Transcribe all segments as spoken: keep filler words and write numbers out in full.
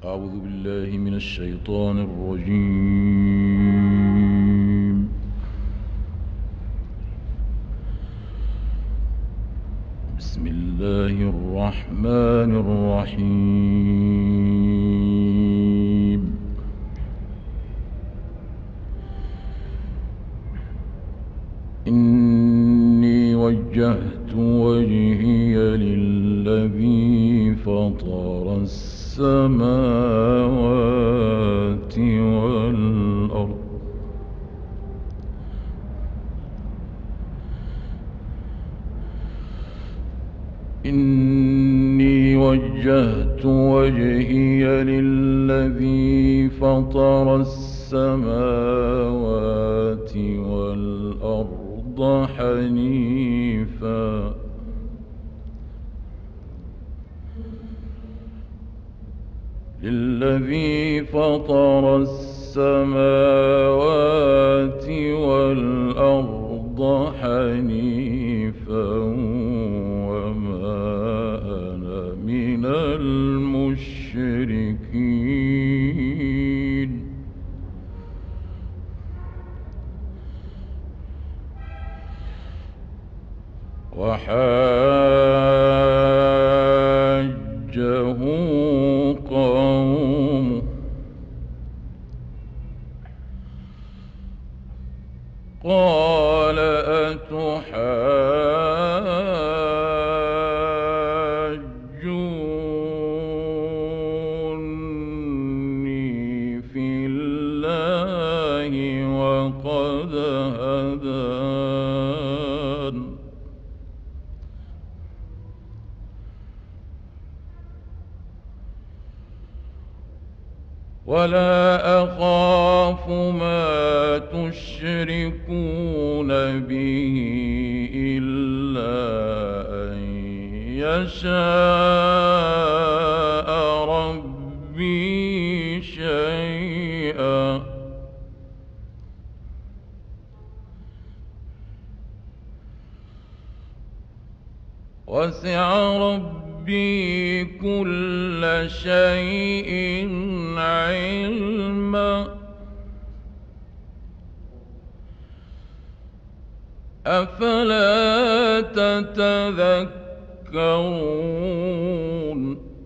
أعوذ بالله من الشيطان الرجيم. بسم الله الرحمن الرحيم. إني وجهت وجهي للذي فطر السماوات والأرض إني وجهت وجهي للذي فطر السماوات والأرض حنيفا للذي فطر السماوات والأرض حنيفا وما أنا من المشركين. وحاجه قومه قال أتحاجوني في الله وقد هدان ولا أخاف ما تشركون به إلا أن يشاء ربي شيئا وسع ربي كل شيء علما أفلا تتذكرون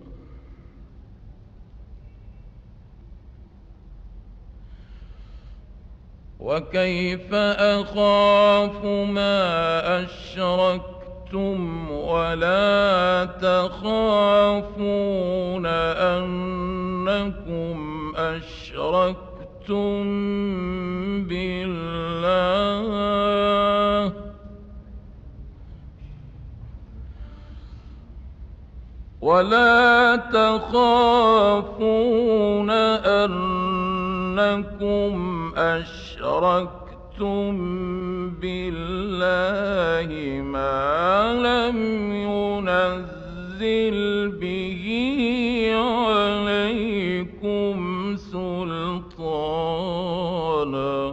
وكيف أخاف ما أشركتم ولا تخافون أنكم أشركتم بالله ولا تخافون أنكم أشركتم بالله ما لم ينزل به عليكم سلطانا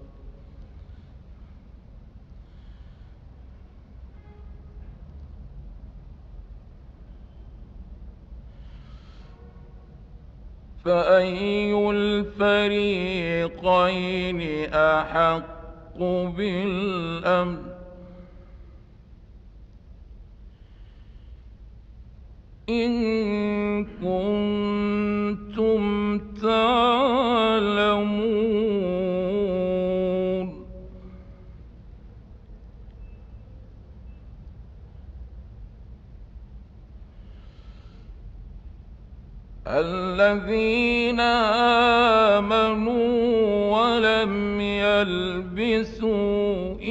فأي الفريقين أحق بالأمن إن كنتم تعلمون الذين آمنوا ولم يلبسوا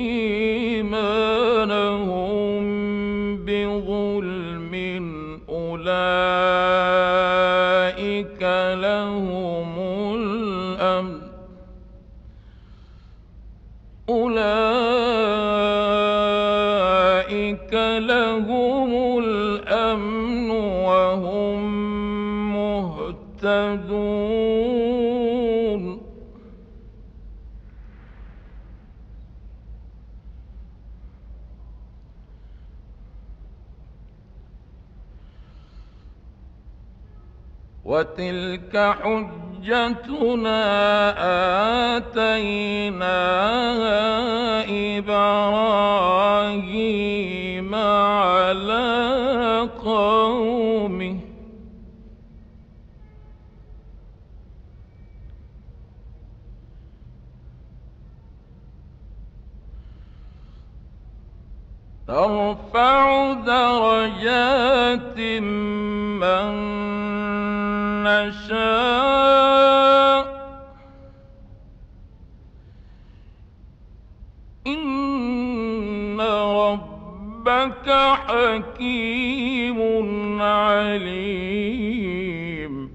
إيمانهم بظلم أولئك لهم الأمن أولئك لهم الأمن وهم مهتدون وتلك حجتنا آتيناها إبراهيم على قومه نرفع درجات من نشاء إن ربك حكيم عليم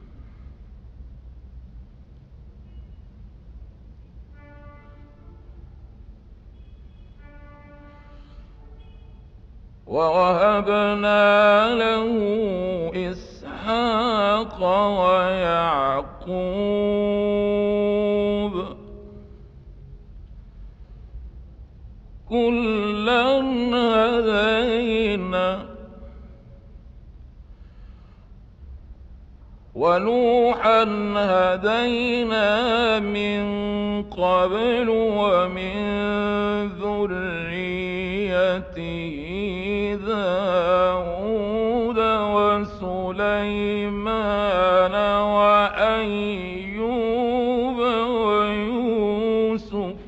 ووهبنا له إسحاق ويعقوب كلا هدينا ونوحا هدينا من قبل ومن ذريته داود وسليمان وأيوب ويوسف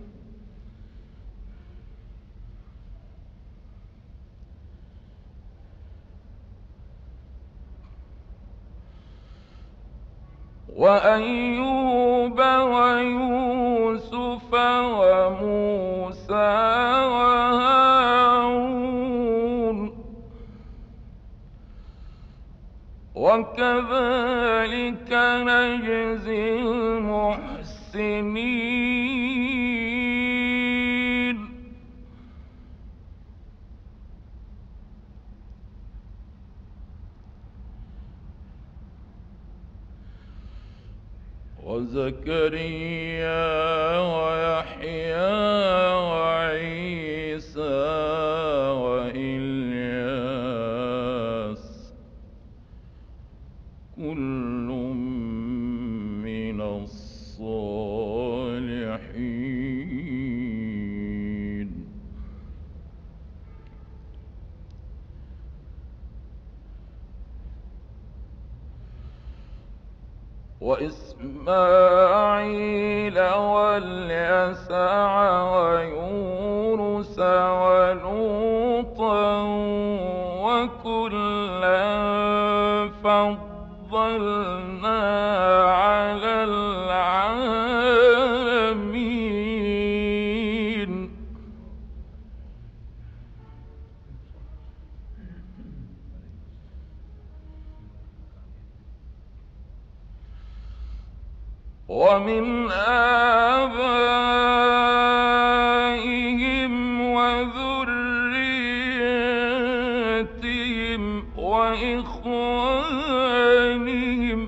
وأيوب ويوسف وموسى وهارون وكذلك نجزي المحسنين وزكريا ويحيى وعيسى وإلياس كل من الصالحين وإسماعيل واليسع ويونس ولوطا وكلا فضلنا على العالمين ومن آبائهم وذريتهم وإخوانهم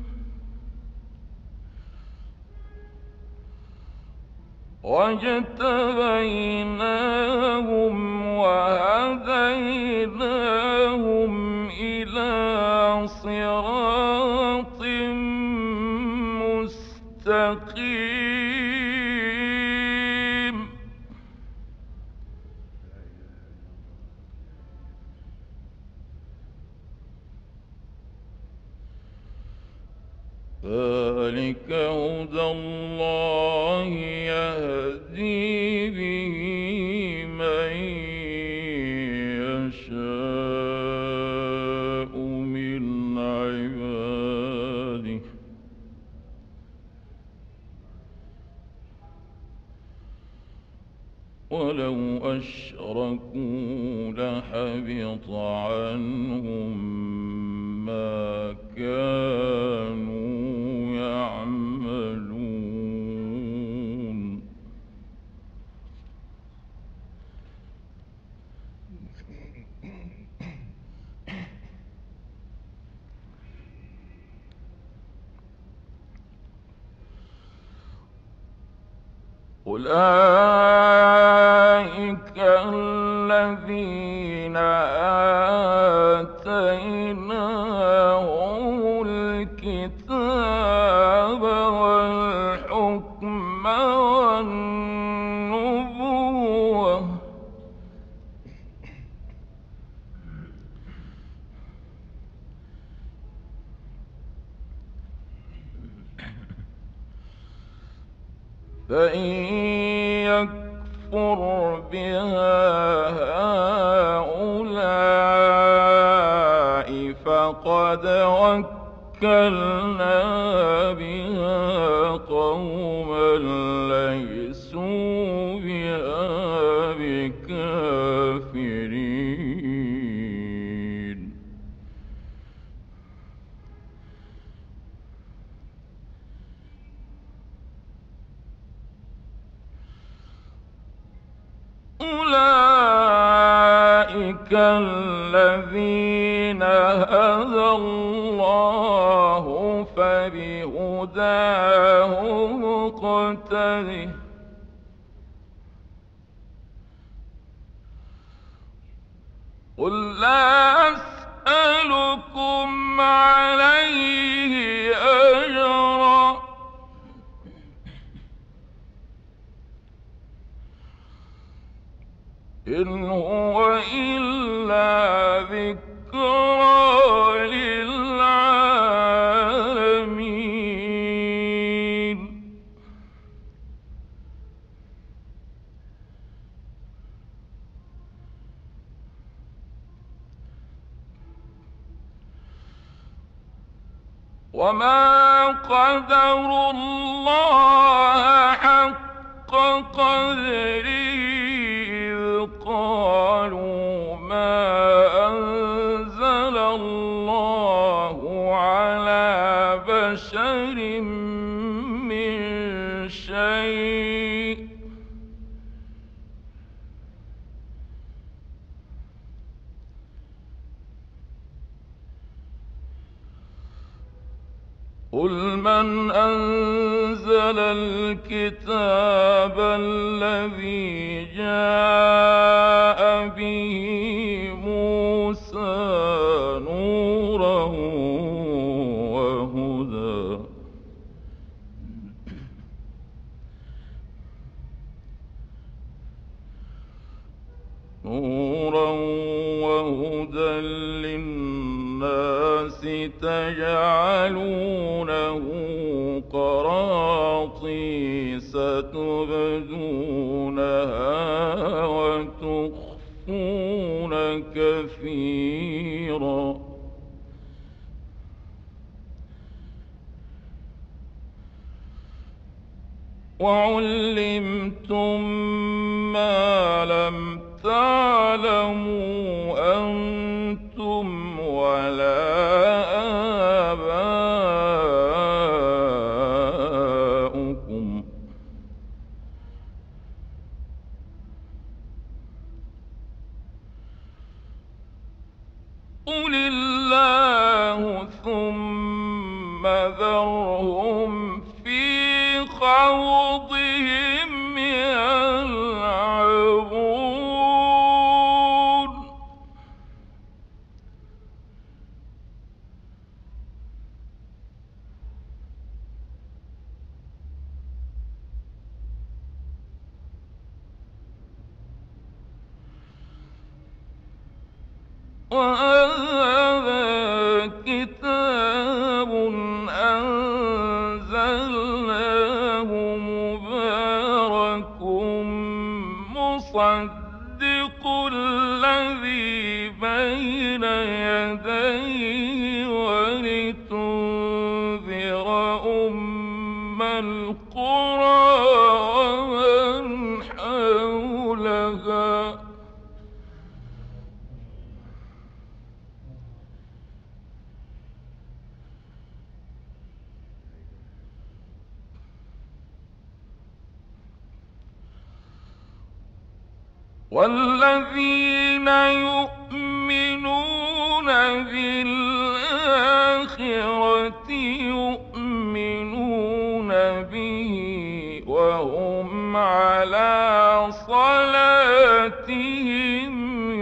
واجتبيناهم وهديناهم إلى صراط مستقيم ذلك هدى الله يهدي به من يشاء من عباده ولو أشركوا لحبط عنهم ما كانوا يعملون أولئك الذين آتيناهم الكتاب والحكم والنبوة فإن يكفر بها هؤلاء فقد وكلنا بها قوما ليسوا بها بكافرين. أولئك الذين هدى الله فبهداه مقتده قل لا أسألكم عليه أجرا إن هو إلا ذكرى للعالمين. وما قدروا الله حق قدره قالوا ما أنزل الله على بشر من شيء قل من أنزل الكتاب الذي جاء به موسى نورا وهدى نورا وهدى للناس تجعلونه قراطيس تبدونها وتخفون كثيرا وعلمتم ما لم تعلموا أنتم ولا آباؤكم قل الله ثم ذرهم في خوضهم يلعبون وهذا كتاب أنزلناه مبارك مصدق الذي بين يديه ولتنذر أم القرى ومن حولها والذين يؤمنون بالآخرة يؤمنون به وهم على صلاتهم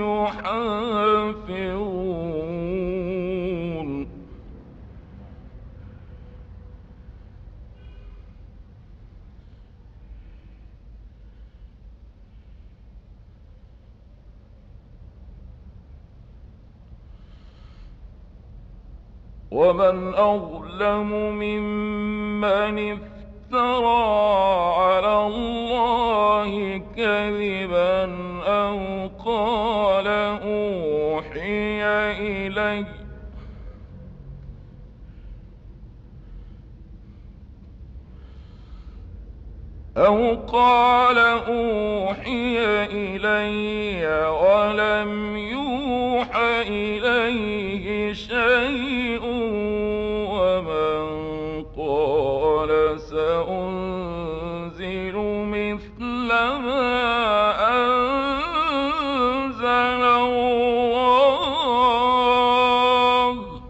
يحافظون ومن أظلم ممن افترى على الله كذبا أو قال أوحي إلي أو قال أوحي إلي ولم يوح إليه شيء ومن قال سأنزل مثل ما أنزل الله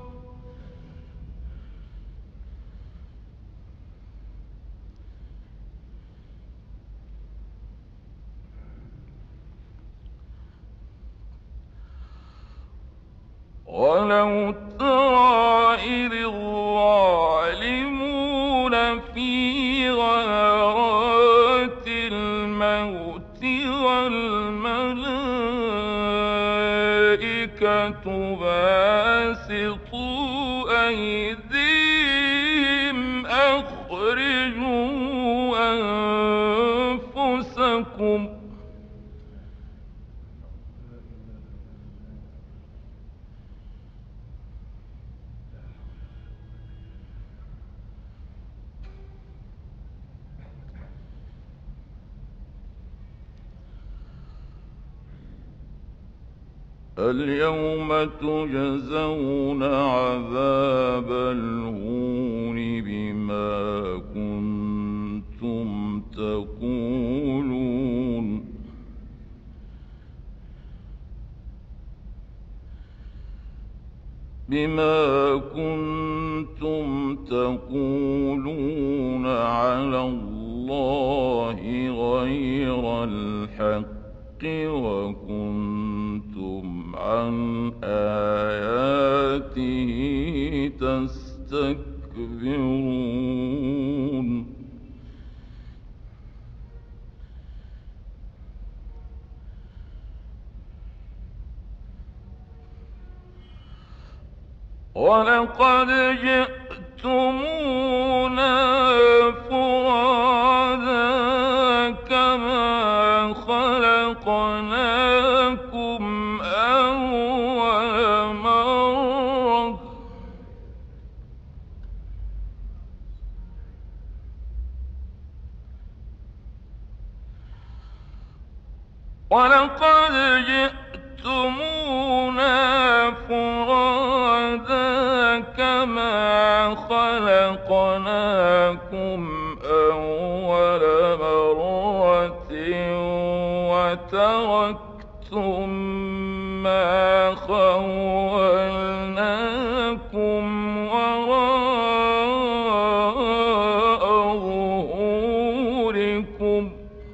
ولو ترى إذ الظالمون في غمرات الموت والملائكة باسطوا أيديهم أخرجوا أنفسكم اليوم تجزون عذاب الهون بما كنتم تقولون بما كنتم تقولون على الله غير الحق وكنتم عن آياته تستكبرون ولقد جئتمونا فرادا كما خلقناكم أول مرة ولقد جئتمونا فرادا كما خلقناكم أول مرة وتركتم ما خولناكم وراء ظهوركم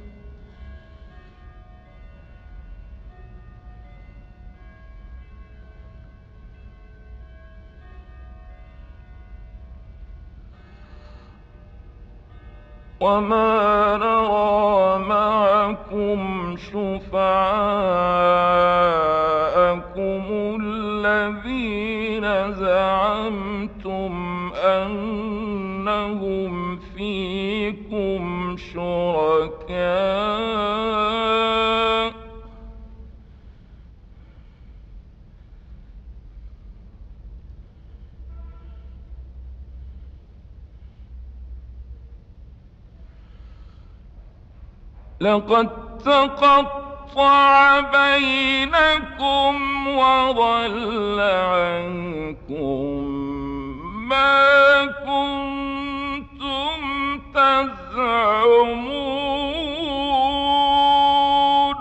وما نرى معكم شفعاءكم الذين زعمتم أنهم فيكم شركاء لقد تقطع بينكم وضل عنكم ما كنتم تزعمون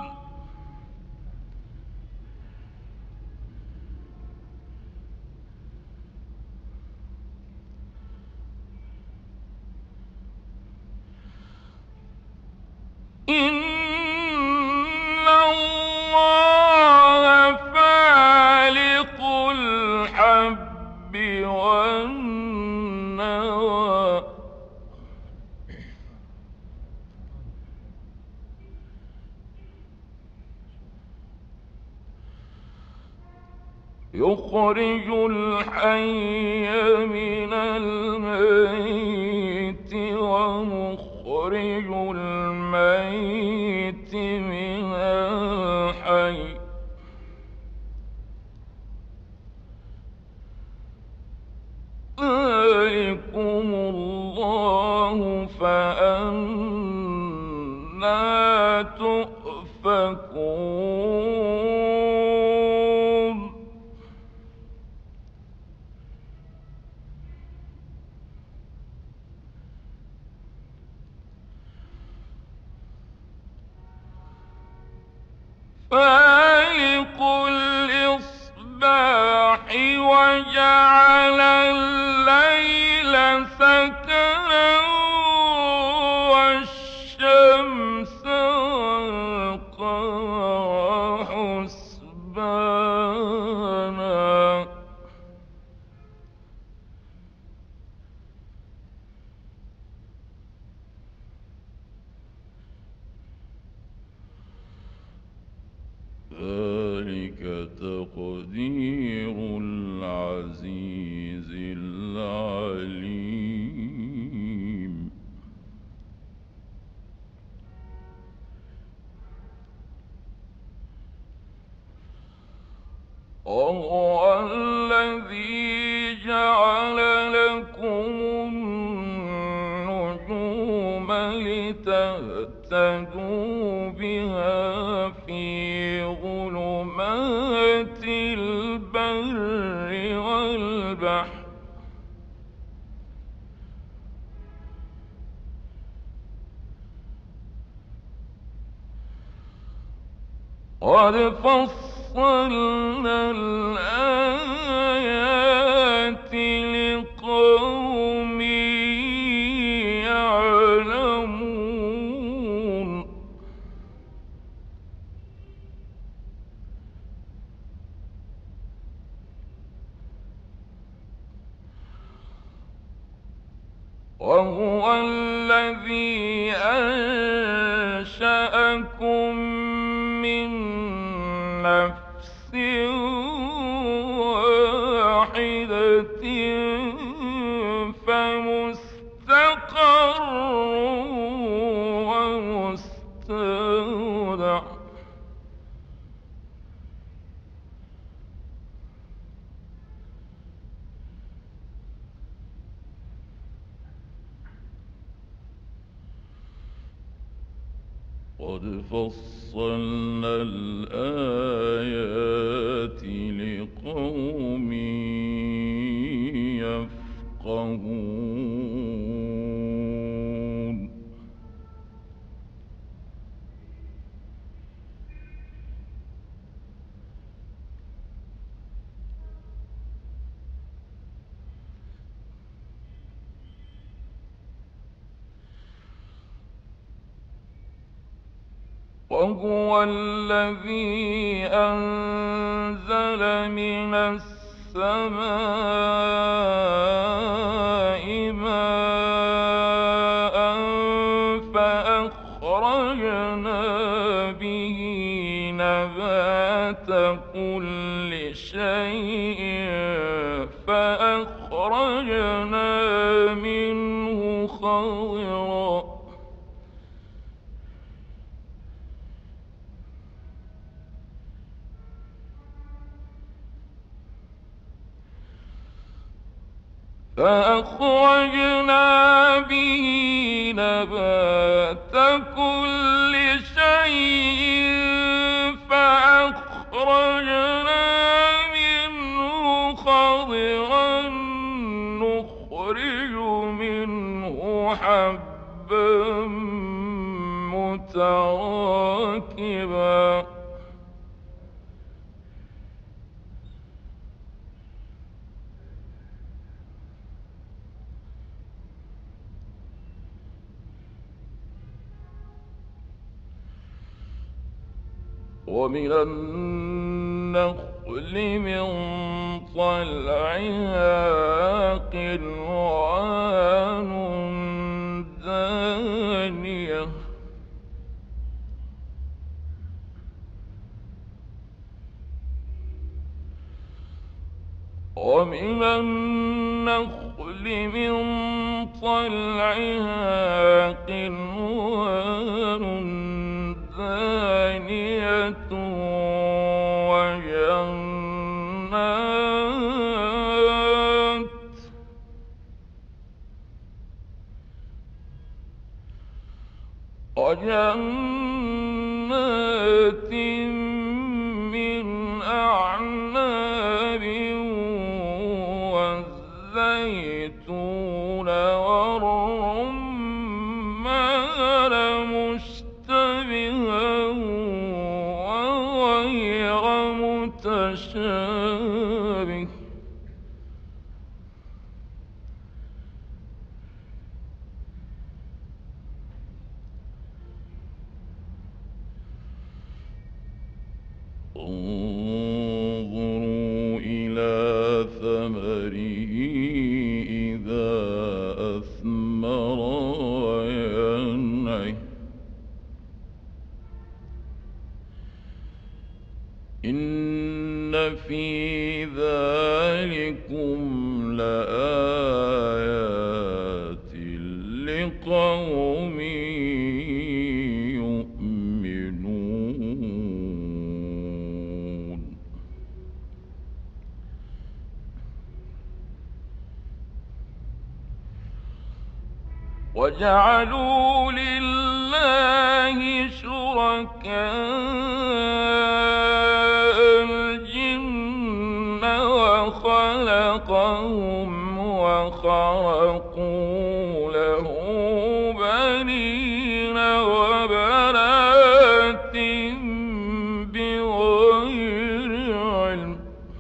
إن الله فالق الحب والنوى يخرج الحي من الميت ومخرج الميت من الحي ذلكم الله فأنى تؤفكون فالق الإصباح وجعل الليل سكنا والشمس والقمر حسبانا ذلك تقدير العزيز العليم وهو الذي جعل لكم النجوم لتهتدوا بها في ظلمات البر والبحر قد فصلنا الآيات لقوم يعلمون وهو الذي أنشأكم من نفس واحدة فمستقر ومستودع قد فصلنا الآيات لقوم يفقهون وهو الذي أنزل من السماء ماء فأخرجنا به نبات كل شيء فأخرجنا منه خضرا فأخرجنا به نبات كل شيء فأخرجنا منه خضرا نخرج منه حبا متراكبا ومن النخل من طلعها قنوان دانية ومن النخل من طلعها قنوان دانية وجنات وجنات من أعناب والزيتون والرمان مشتبها وغير متشابه انظروا إلى ثمره إذا أثمر وينعه إن في ذلكم لآيات لقوم يؤمنون وجعلوا لله شركاء الجن وخلقهم وخرقوا له بنين وبنات بغير علم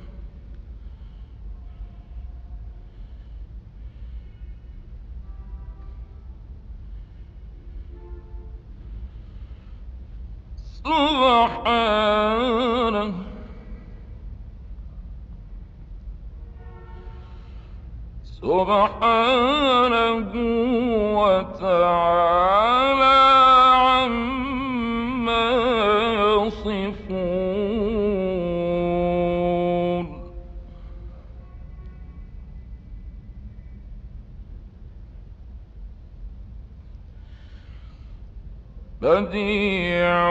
سبحانه سبحانه وتعالى عما يصفون بديع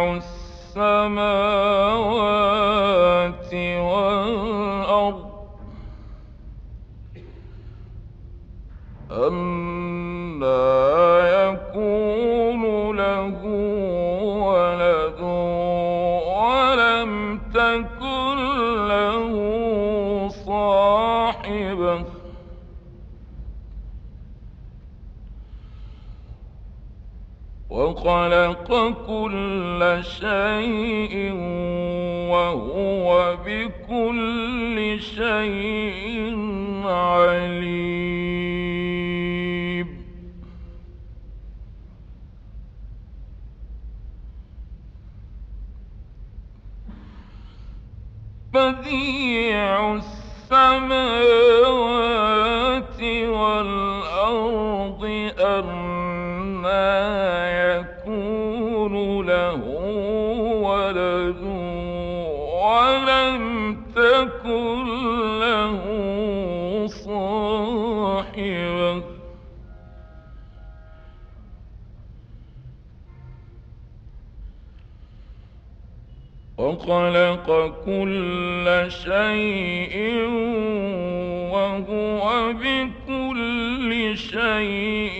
السماوات والأرض أنى يكون له ولد ولم تكن له صاحبة وخلق كل شيء وهو بكل شيء عليم بديع السماوات والأرض أنى يكون له ولد ولم تكن له صاحبة وخلق كل شيء وهو بكل شيء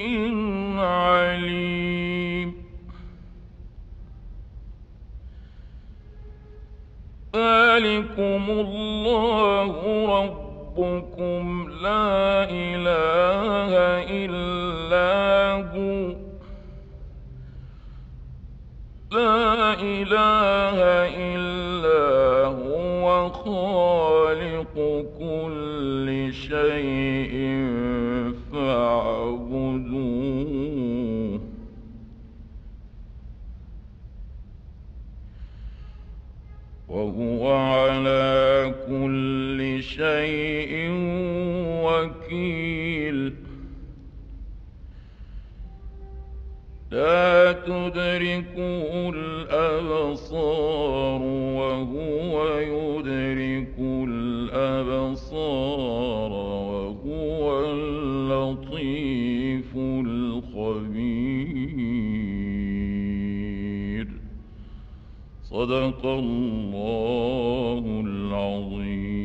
عليم ذلكم الله ربكم لا إله إلا هو لا إله إلا هو خالق كل شيء فاعبدوه وهو على كل شيء وكيل لا تدركه الأبصار وهو يدرك الأبصار الأبصار وهو اللطيف الخبير. صدق الله العظيم.